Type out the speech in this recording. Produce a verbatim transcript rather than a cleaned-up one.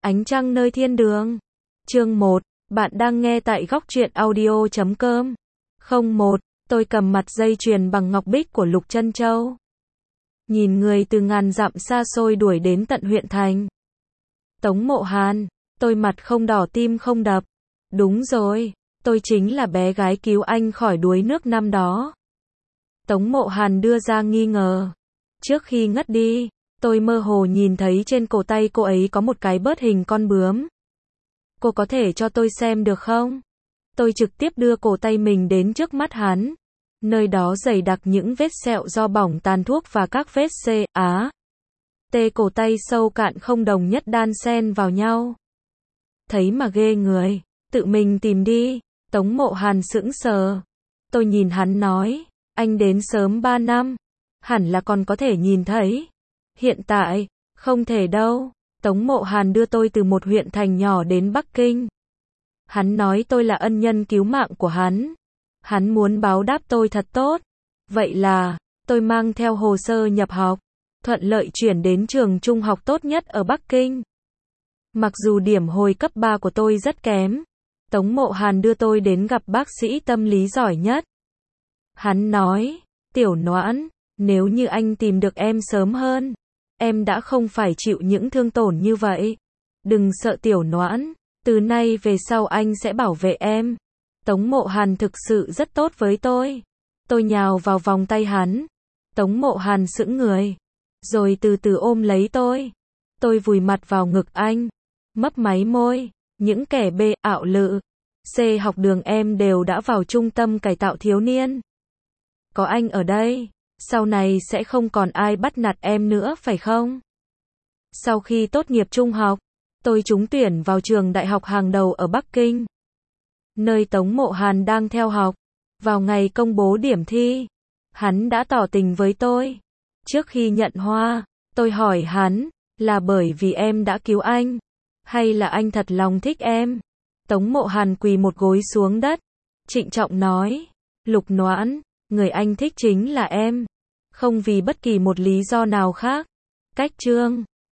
Ánh trăng nơi thiên đường. Chương một, bạn đang nghe tại góc truyện audio chấm com. không một, tôi cầm mặt dây chuyền bằng ngọc bích của Lục Trân Châu. Nhìn người từ ngàn dặm xa xôi đuổi đến tận huyện thành. Tống Mộ Hàn, tôi mặt không đỏ tim không đập. Đúng rồi, tôi chính là bé gái cứu anh khỏi đuối nước năm đó. Tống Mộ Hàn đưa ra nghi ngờ. Trước khi ngất đi, tôi mơ hồ nhìn thấy trên cổ tay cô ấy có một cái bớt hình con bướm. Cô có thể cho tôi xem được không? Tôi trực tiếp đưa cổ tay mình đến trước mắt hắn. Nơi đó dày đặc những vết sẹo do bỏng tàn thuốc và các vết C, Á. Tê cổ tay sâu cạn không đồng nhất đan xen vào nhau. Thấy mà ghê người, tự mình tìm đi. Tống Mộ Hàn sững sờ. Tôi nhìn hắn nói, anh đến sớm ba năm, hẳn là còn có thể nhìn thấy. Hiện tại, không thể đâu. Tống Mộ Hàn đưa tôi từ một huyện thành nhỏ đến Bắc Kinh. Hắn nói tôi là ân nhân cứu mạng của hắn. Hắn muốn báo đáp tôi thật tốt. Vậy là, tôi mang theo hồ sơ nhập học, thuận lợi chuyển đến trường trung học tốt nhất ở Bắc Kinh. Mặc dù điểm hồi cấp ba của tôi rất kém, Tống Mộ Hàn đưa tôi đến gặp bác sĩ tâm lý giỏi nhất. Hắn nói, Tiểu Noãn, nếu như anh tìm được em sớm hơn, em đã không phải chịu những thương tổn như vậy. Đừng sợ Tiểu Noãn, từ nay về sau anh sẽ bảo vệ em. Tống Mộ Hàn thực sự rất tốt với tôi. Tôi nhào vào vòng tay hắn. Tống Mộ Hàn sững người, rồi từ từ ôm lấy tôi. Tôi vùi mặt vào ngực anh, mấp máy môi. Những kẻ B, ảo lự, C học đường em đều đã vào trung tâm cải tạo thiếu niên. Có anh ở đây, sau này sẽ không còn ai bắt nạt em nữa phải không? Sau khi tốt nghiệp trung học, tôi trúng tuyển vào trường đại học hàng đầu ở Bắc Kinh, nơi Tống Mộ Hàn đang theo học. Vào ngày công bố điểm thi, hắn đã tỏ tình với tôi. Trước khi nhận hoa, tôi hỏi hắn, là bởi vì em đã cứu anh, hay là anh thật lòng thích em? Tống Mộ Hàn quỳ một gối xuống đất, trịnh trọng nói, Lục Noãn, người anh thích chính là em, không vì bất kỳ một lý do nào khác. Cách chương